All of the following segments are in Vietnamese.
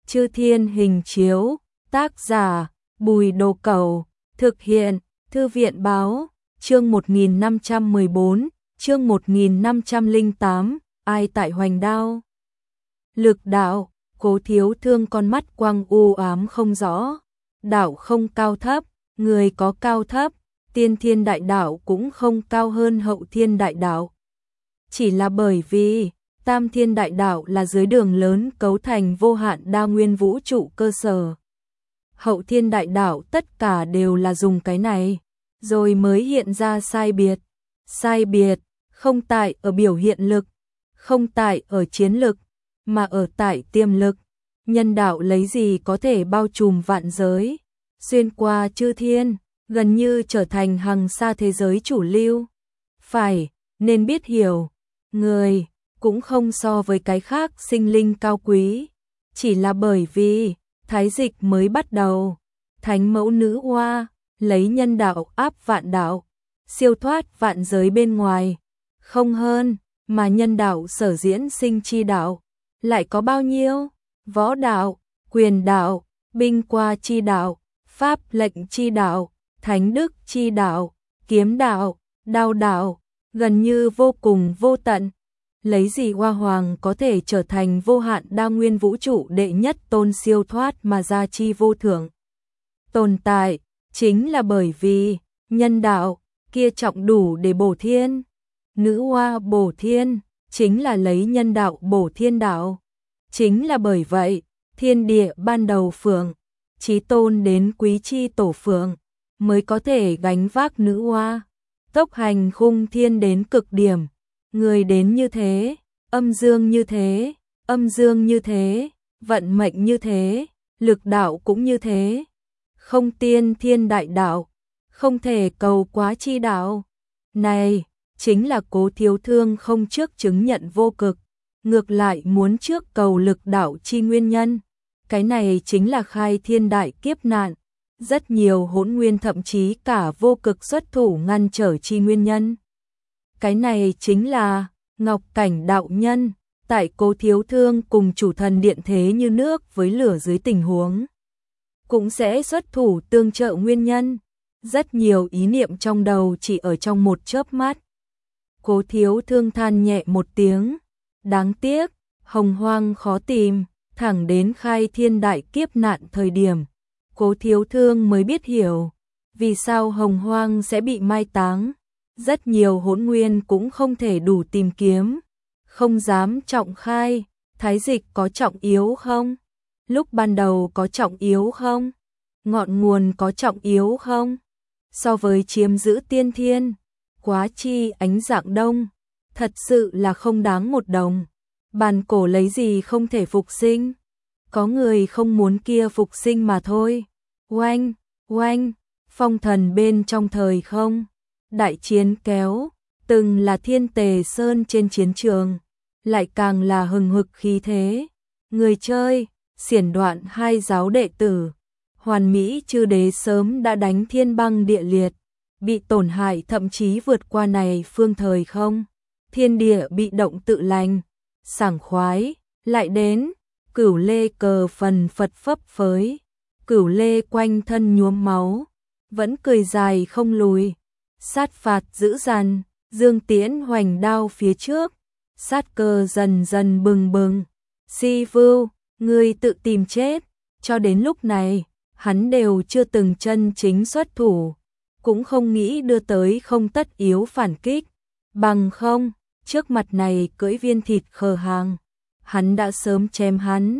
Chư Thiên Hình Chiếu, tác giả Bùi Đồ Cẩu, thực hiện Thư viện Báo, chương 1514, chương 1508, ai tại Hoành Đao. Lực đạo, Cố Thiếu Thương con mắt quang u ám không rõ, đạo không cao thấp, người có cao thấp, tiên thiên đại đạo cũng không cao hơn hậu thiên đại đạo. Chỉ là bởi vì tam thiên đại đạo là dưới đường lớn cấu thành vô hạn đa nguyên vũ trụ cơ sở. Hậu thiên đại đạo tất cả đều là dùng cái này, rồi mới hiện ra sai biệt. Sai biệt, không tại ở biểu hiện lực, không tại ở chiến lực, mà ở tại tiềm lực. Nhân đạo lấy gì có thể bao trùm vạn giới, xuyên qua chư thiên, gần như trở thành hằng sa thế giới chủ lưu. Phải, nên biết hiểu, người cũng không so với cái khác sinh linh cao quý, chỉ là bởi vì thái dịch mới bắt đầu. Thánh mẫu nữ hoa lấy nhân đạo áp vạn đạo, siêu thoát vạn giới bên ngoài, không hơn, mà nhân đạo sở diễn sinh chi đạo lại có bao nhiêu? Võ đạo, quyền đạo, binh qua chi đạo, pháp lệnh chi đạo, thánh đức chi đạo, kiếm đạo, đao đạo, gần như vô cùng vô tận. Lấy gì Hoa Hoàng có thể trở thành vô hạn đa nguyên vũ trụ đệ nhất tôn siêu thoát mà gia chi vô thượng tồn tại, chính là bởi vì nhân đạo kia trọng đủ để bổ thiên. Nữ hoa bổ thiên, chính là lấy nhân đạo bổ thiên đạo. Chính là bởi vậy, thiên địa ban đầu phượng, chí tôn đến quý chi tổ phượng, mới có thể gánh vác nữ hoa. Tốc hành khung thiên đến cực điểm, người đến như thế, âm dương như thế, âm dương như thế, vận mệnh như thế, lực đạo cũng như thế. Không tiên thiên đại đạo, không thể cầu quá chi đạo. Này, chính là Cố Thiếu Thương không trước chứng nhận vô cực, ngược lại muốn trước cầu lực đạo chi nguyên nhân. Cái này chính là khai thiên đại kiếp nạn. Rất nhiều hỗn nguyên thậm chí cả vô cực xuất thủ ngăn trở chi nguyên nhân. Cái này chính là Ngọc Cảnh đạo nhân, tại Cố Thiếu Thương cùng chủ thần điện thế như nước với lửa dưới tình huống, cũng sẽ xuất thủ tương trợ nguyên nhân. Rất nhiều ý niệm trong đầu chỉ ở trong một chớp mắt. Cố Thiếu Thương than nhẹ một tiếng, đáng tiếc, hồng hoang khó tìm, thẳng đến khai thiên đại kiếp nạn thời điểm, Cố Thiếu Thương mới biết hiểu, vì sao hồng hoang sẽ bị mai táng. Rất nhiều hỗn nguyên cũng không thể đủ tìm kiếm, không dám trọng khai. Thái dịch có trọng yếu không? Lúc ban đầu có trọng yếu không? Ngọn nguồn có trọng yếu không? So với chiếm giữ tiên thiên, quá chi ánh dạng đông, thật sự là không đáng một đồng. Bàn cổ lấy gì không thể phục sinh? Có người không muốn kia phục sinh mà thôi. Oanh, oanh, phong thần bên trong thời không. Đại chiến kéo, từng là thiên tề sơn trên chiến trường, lại càng là hừng hực khí thế. Người chơi, xiển đoạn hai giáo đệ tử, hoàn mỹ chư đế sớm đã đánh thiên băng địa liệt, bị tổn hại thậm chí vượt qua này phương thời không. Thiên địa bị động tự lành, sảng khoái, lại đến, Cửu Lê cờ phần phật phấp phới, Cửu Lê quanh thân nhuốm máu, vẫn cười dài không lùi. Sát phạt dữ dằn, Dương Tiễn hoành đao phía trước, sát cơ dần dần bừng bừng. Si Vưu, ngươi tự tìm chết. Cho đến lúc này, hắn đều chưa từng chân chính xuất thủ, cũng không nghĩ đưa tới không tất yếu phản kích. Bằng không, trước mặt này cưỡi viên thịt khờ hàng, hắn đã sớm chém hắn.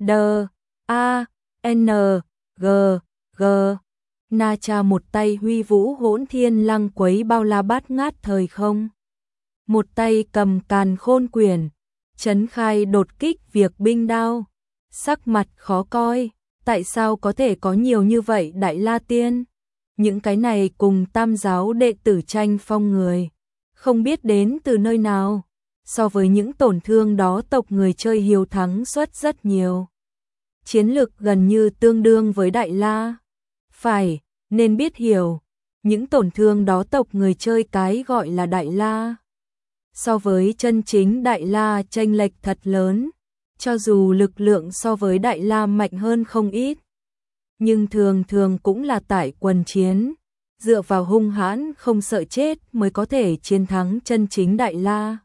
D.A.N.G.G. Na Cha một tay huy vũ hỗn thiên lăng quấy bao la bát ngát thời không, một tay cầm càn khôn quyển, chấn khai đột kích việc binh đao. Sắc mặt khó coi, tại sao có thể có nhiều như vậy Đại La Tiên? Những cái này cùng tam giáo đệ tử tranh phong người, không biết đến từ nơi nào. So với những tổn thương đó tộc người chơi hiếu thắng suất rất nhiều. Chiến lực gần như tương đương với Đại La. Phải, nên biết hiểu, những tổn thương đó tộc người chơi cái gọi là Đại La, so với chân chính Đại La chênh lệch thật lớn. cho dù lực lượng so với Đại La mạnh hơn không ít, nhưng thường thường cũng là tại quần chiến, dựa vào hung hãn không sợ chết mới có thể chiến thắng chân chính Đại La.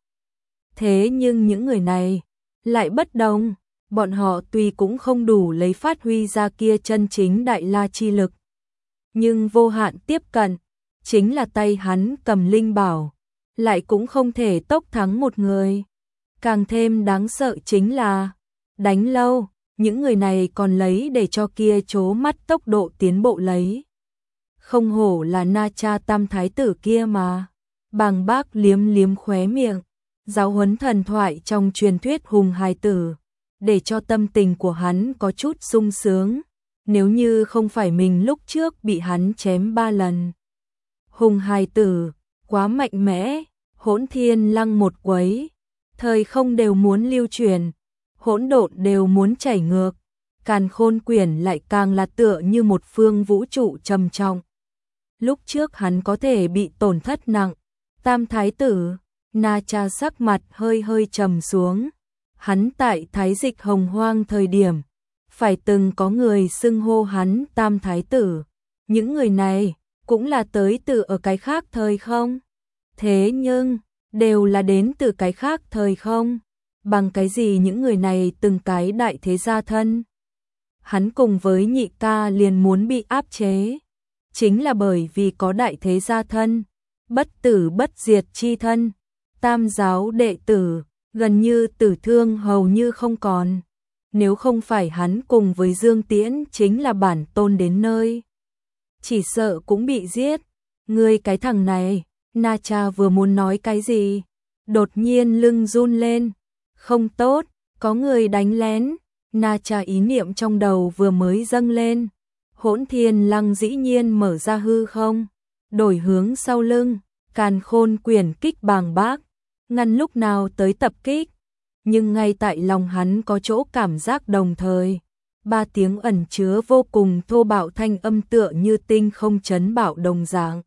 Thế nhưng những người này lại bất đồng, bọn họ tuy cũng không đủ lấy phát huy ra kia chân chính Đại La chi lực, nhưng vô hạn tiếp cận, chính là tay hắn cầm linh bảo, lại cũng không thể tốc thắng một người. Càng thêm đáng sợ chính là, đánh lâu, những người này còn lấy để cho kia chố mắt tốc độ tiến bộ lấy. Không hổ là Na Cha tam thái tử kia mà. Bàng Bác liếm liếm khóe miệng, giáo huấn thần thoại trong truyền thuyết hùng hài tử, để cho tâm tình của hắn có chút sung sướng, nếu như không phải mình lúc trước bị hắn chém 3 lần. Hùng hài tử, quá mạnh mẽ, hỗn thiên lăng một quấy, thời không đều muốn lưu truyền, hỗn độn đều muốn chảy ngược, càn khôn quyển lại càng là tựa như một phương vũ trụ trầm trọng. Lúc trước hắn có thể bị tổn thất nặng, tam thái tử, Na Cha sắc mặt hơi hơi trầm xuống. Hắn tại Thái Dịch Hồng Hoang thời điểm, phải từng có người xưng hô hắn tam thái tử. Những người này cũng là tới từ ở cái khác thời không. Thế nhưng, đều là đến từ cái khác thời không. Bằng cái gì những người này từng cái đại thế gia thân? Hắn cùng với nhị ca liền muốn bị áp chế. Chính là bởi vì có đại thế gia thân, bất tử bất diệt chi thân, tam giáo đệ tử, gần như tử thương hầu như không còn. Nếu không phải hắn cùng với Dương Tiễn chính là bản tôn đến nơi, chỉ sợ cũng bị giết. Ngươi cái thằng này, Na Cha vừa muốn nói cái gì, đột nhiên lưng run lên. Không tốt, có người đánh lén. Na Cha ý niệm trong đầu vừa mới dâng lên, Hỗn Thiên Lăng dĩ nhiên mở ra hư không, đổi hướng sau lưng, càn khôn quyển kích Bàng Bác, ngăn lúc nào tới tập kích. Nhưng ngay tại lòng hắn có chỗ cảm giác đồng thời, 3 tiếng ẩn chứa vô cùng thô bạo thanh âm tựa như tinh không chấn bạo đồng dạng,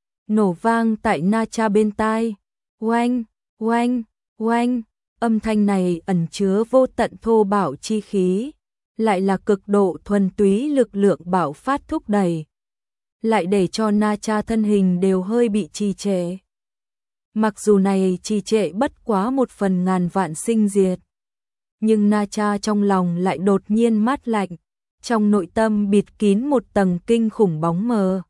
nổ vang tại Na Cha bên tai. Oanh, oanh, oanh, âm thanh này ẩn chứa vô tận thô bạo chi khí, lại là cực độ thuần túy lực lượng bạo phát thúc đẩy, lại để cho Na Cha thân hình đều hơi bị trì trệ. Mặc dù này trì trệ bất quá 1/1000 vạn sinh diệt, nhưng Na Cha trong lòng lại đột nhiên mát lạnh, trong nội tâm bịt kín một tầng kinh khủng bóng mờ.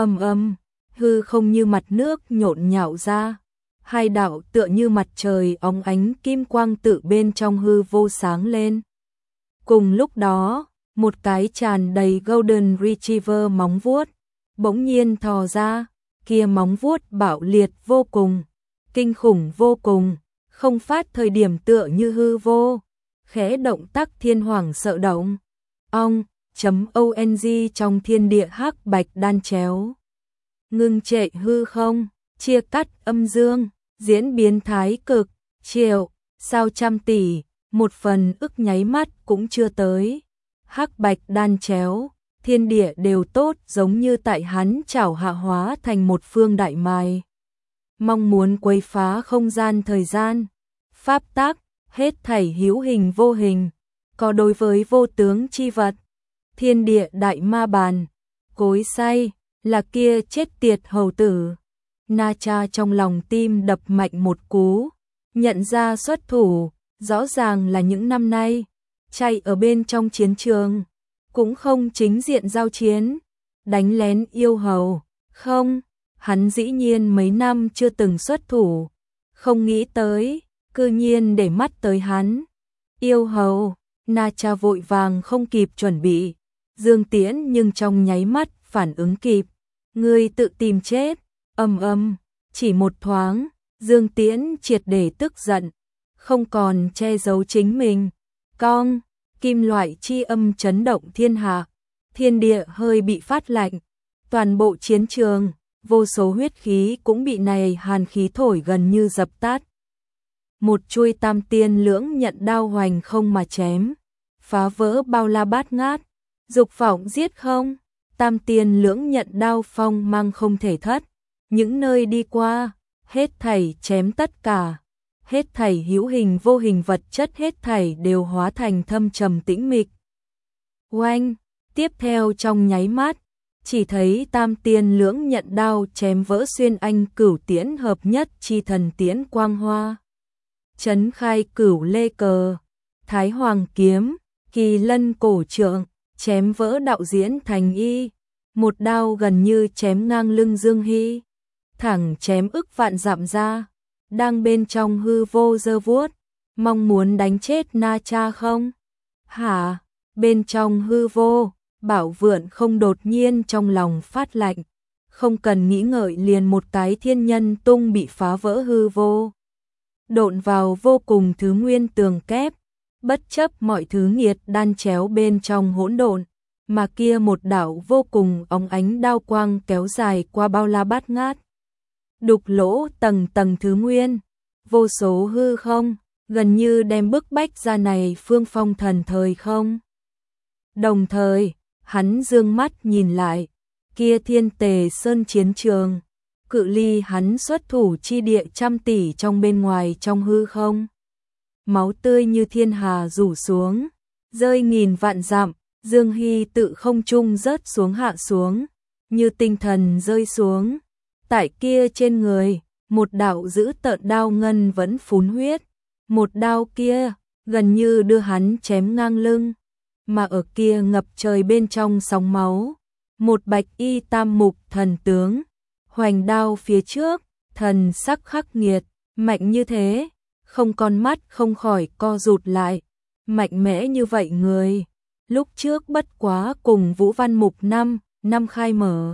Hư không như mặt nước nhộn nhạo ra, 2 đạo tựa như mặt trời óng ánh kim quang tự bên trong hư vô sáng lên. Cùng lúc đó, một cái tràn đầy Golden Retriever móng vuốt bỗng nhiên thò ra, kia móng vuốt bạo liệt vô cùng, kinh khủng vô cùng, không phát thời điểm tựa như hư vô, khẽ động tác thiên hoàng sợ động. ONG trong thiên địa hắc bạch đan chéo, ngưng trệ hư không, chia cắt âm dương, diễn biến thái cực, triệu, sao trăm tỷ, 1/ức nháy mắt cũng chưa tới. Hắc bạch đan chéo, thiên địa đều tốt giống như tại hắn chảo hạ hóa thành một phương đại mài. Mong muốn quấy phá không gian thời gian, pháp tắc, hết thảy hữu hình vô hình, có đối với vô tướng chi vật. Thiên địa đại ma bàn, cối xay, là kia chết tiệt hầu tử. Na Cha trong lòng tim đập mạnh một cú, nhận ra xuất thủ, rõ ràng là những năm nay, chạy ở bên trong chiến trường, cũng không chính diện giao chiến, đánh lén yêu hầu, không, hắn dĩ nhiên mấy năm chưa từng xuất thủ, không nghĩ tới, cư nhiên để mắt tới hắn. Yêu hầu, Na Cha vội vàng không kịp chuẩn bị, Dương Tiễn nhưng trong nháy mắt phản ứng kịp, ngươi tự tìm chết. Chỉ một thoáng, Dương Tiễn triệt để tức giận, không còn che giấu chính mình. Cong, kim loại chi âm chấn động thiên hạ, thiên địa hơi bị phát lạnh, toàn bộ chiến trường, vô số huyết khí cũng bị này hàn khí thổi gần như dập tắt. Một chuôi tam tiên lưỡng nhận đao hoành không mà chém, phá vỡ bao la bát ngát, dục vọng giết không, tam tiên lưỡng nhận đao phong mang không thể thất, những nơi đi qua, hết thảy chém tất cả, hết thảy hữu hình vô hình vật chất hết thảy đều hóa thành thâm trầm tĩnh mịch. Oanh, tiếp theo trong nháy mắt, chỉ thấy Tam Tiên Lưỡng Nhận đao chém vỡ xuyên anh cửu tiễn hợp nhất chi thần tiễn quang hoa. Trấn khai cửu lê cờ, Thái Hoàng kiếm, Kỳ Lân cổ trượng, chém vỡ đạo diễn thành y, một đao gần như chém ngang lưng Dương Hy, thẳng chém ức vạn dặm ra, đang bên trong hư vô giơ vuốt, mong muốn đánh chết Na Cha không? Hả? Bên trong hư vô, Bảo Vượn không đột nhiên trong lòng phát lạnh, không cần nghĩ ngợi liền một cái thiên nhân tung bị phá vỡ hư vô. Độn vào vô cùng thứ nguyên tường kép, bất chấp mọi thứ nghiệt đan chéo bên trong hỗn độn, mà kia một đạo vô cùng óng ánh đao quang kéo dài qua bao la bát ngát. Đục lỗ tầng tầng thứ nguyên, vô số hư không, gần như đem bức bách ra này phương phong thần thời không. Đồng thời, hắn dương mắt nhìn lại, kia Thiên Tề Sơn chiến trường, cự ly hắn xuất thủ chi địa trăm tỷ trong bên ngoài trong hư không. Máu tươi như thiên hà rủ xuống, rơi nghìn vạn dặm, Dương Hy tự không trung rớt xuống hạ xuống, như tinh thần rơi xuống. Tại kia trên người, một đạo dữ tợn đao ngân vẫn phún huyết, một đao kia gần như đưa hắn chém ngang lưng, mà ở kia ngập trời bên trong sóng máu, một bạch y tam mục thần tướng, hoành đao phía trước, thần sắc khắc nghiệt, mạnh như thế, không con mắt không khỏi co rụt lại, mạnh mẽ như vậy người, lúc trước bất quá cùng Vũ Văn Mục năm khai mở.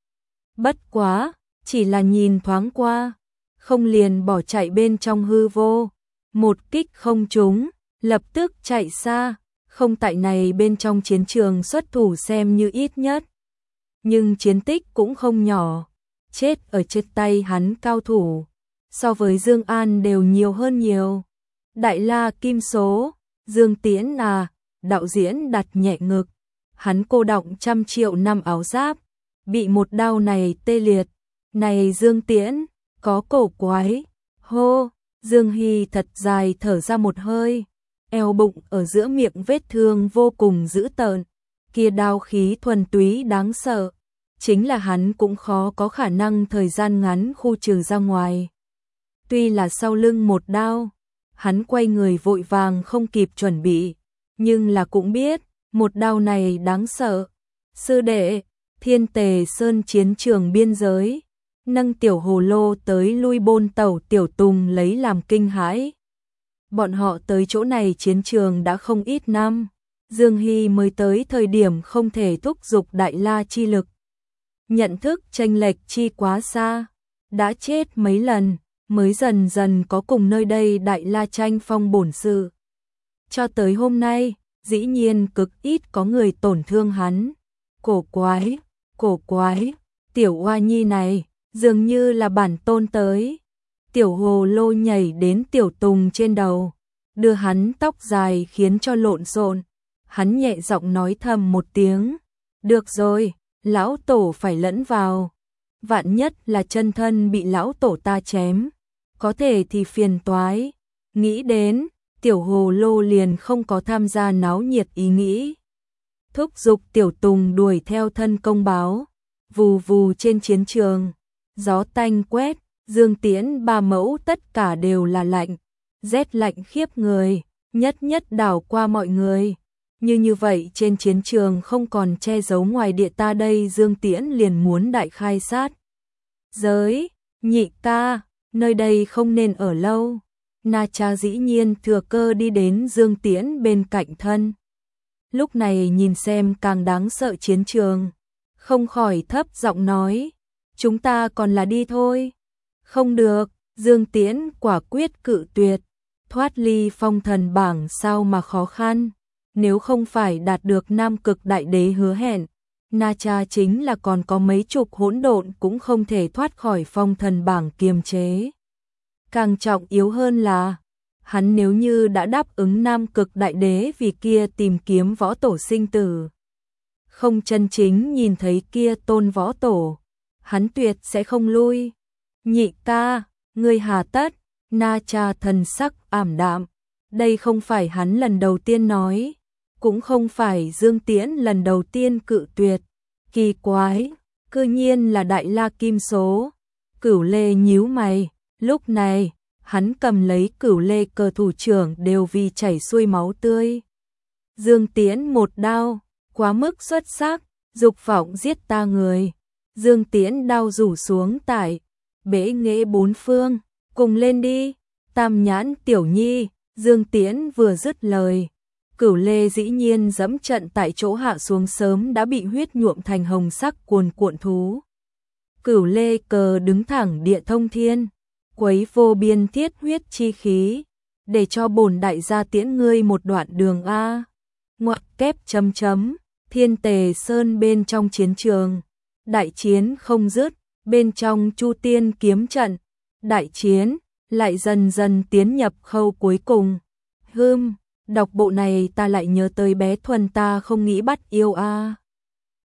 Bất quá, chỉ là nhìn thoáng qua, không liền bỏ chạy bên trong hư vô, một kích không trúng, lập tức chạy xa, không tại này bên trong chiến trường xuất thủ xem như ít nhất. Nhưng chiến tích cũng không nhỏ, chết ở trên tay hắn cao thủ, so với Dương An đều nhiều hơn nhiều. Đại La Kim Số, Dương Tiễn đạo diễn đặt nhẹ ngực, hắn cô đọng trăm triệu năm áo giáp, bị một đao này tê liệt, này Dương Tiễn, có cổ quái, hô, Dương Hy thật dài thở ra một hơi, eo bụng ở giữa miệng vết thương vô cùng dữ tợn, kia đao khí thuần túy đáng sợ, chính là hắn cũng khó có khả năng thời gian ngắn khu trừ ra ngoài. Tuy là sau lưng một đao, hắn quay người vội vàng không kịp chuẩn bị, nhưng là cũng biết, một đao này đáng sợ. Sư đệ, Thiên Tề Sơn chiến trường biên giới, nâng tiểu hồ lô tới lui bôn tẩu tiểu Tùng lấy làm kinh hãi. Bọn họ tới chỗ này chiến trường đã không ít năm, Dương Hy mới tới thời điểm không thể thúc giục đại la chi lực. Nhận thức chênh lệch chi quá xa, đã chết mấy lần, mới dần dần có cùng nơi đây đại la tranh phong bổn sự. Cho tới hôm nay, dĩ nhiên cực ít có người tổn thương hắn. Cổ quái, tiểu oa nhi này, dường như là bản tôn tới. Tiểu hồ lô nhảy đến tiểu Tùng trên đầu, đưa hắn tóc dài khiến cho lộn xộn. Hắn nhẹ giọng nói thầm một tiếng, được rồi, lão tổ phải lẫn vào. Vạn nhất là chân thân bị lão tổ ta chém, có thể thì phiền toái. Nghĩ đến, tiểu hồ lô liền không có tham gia náo nhiệt ý nghĩ. Thúc giục tiểu Tùng đuổi theo thân công báo, vù vù trên chiến trường, gió tanh quét, Dương Tiễn ba mẫu tất cả đều là lạnh, rét lạnh khiếp người, nhất nhất đảo qua mọi người. Như vậy trên chiến trường không còn che giấu ngoài địa ta đây Dương Tiễn liền muốn đại khai sát. Giới, nhị ca, nơi đây không nên ở lâu. Na Cha dĩ nhiên thừa cơ đi đến Dương Tiễn bên cạnh thân. Lúc này nhìn xem càng đáng sợ chiến trường, không khỏi thấp giọng nói, chúng ta còn là đi thôi. Không được, Dương Tiễn quả quyết cự tuyệt, thoát ly phong thần bảng sao mà khó khăn, nếu không phải đạt được Nam Cực Đại Đế hứa hẹn, Na Cha chính là còn có mấy chục hỗn độn cũng không thể thoát khỏi phong thần bảng kiềm chế. Càng trọng yếu hơn là, hắn nếu như đã đáp ứng Nam Cực Đại Đế vì kia tìm kiếm võ tổ sinh tử, không chân chính nhìn thấy kia tôn võ tổ, hắn tuyệt sẽ không lui. Nhị ca, ngươi hà tất, Na Cha thần sắc ảm đạm, đây không phải hắn lần đầu tiên nói, cũng không phải Dương Tiễn lần đầu tiên cự tuyệt, kỳ quái, cư nhiên là Đại La Kim số. Cửu Lê nhíu mày, lúc này, hắn cầm lấy Cửu Lê cờ thủ trưởng đều vì chảy xuôi máu tươi. Dương Tiễn một đao, quá mức xuất sắc, dục vọng giết ta người. Dương Tiễn đao rủ xuống tải, bể nghệ bốn phương, cùng lên đi, Tam Nhãn Tiểu Nhi. Dương Tiễn vừa dứt lời, Cửu Lê dĩ nhiên dẫm trận tại chỗ hạ xuống, sớm đã bị huyết nhuộm thành hồng sắc cuồn cuộn thú. Cửu Lê cờ đứng thẳng địa thông thiên, quấy vô biên thiết huyết chi khí, để cho bổn đại gia tiễn ngươi một đoạn đường a. Ngoặc kép chấm chấm, Thiên Tề Sơn bên trong chiến trường, đại chiến không dứt, bên trong Chu Tiên kiếm trận, đại chiến lại dần dần tiến nhập khâu cuối cùng. Đọc bộ này ta lại nhớ tới bé Thuần, ta không nghĩ bắt yêu a.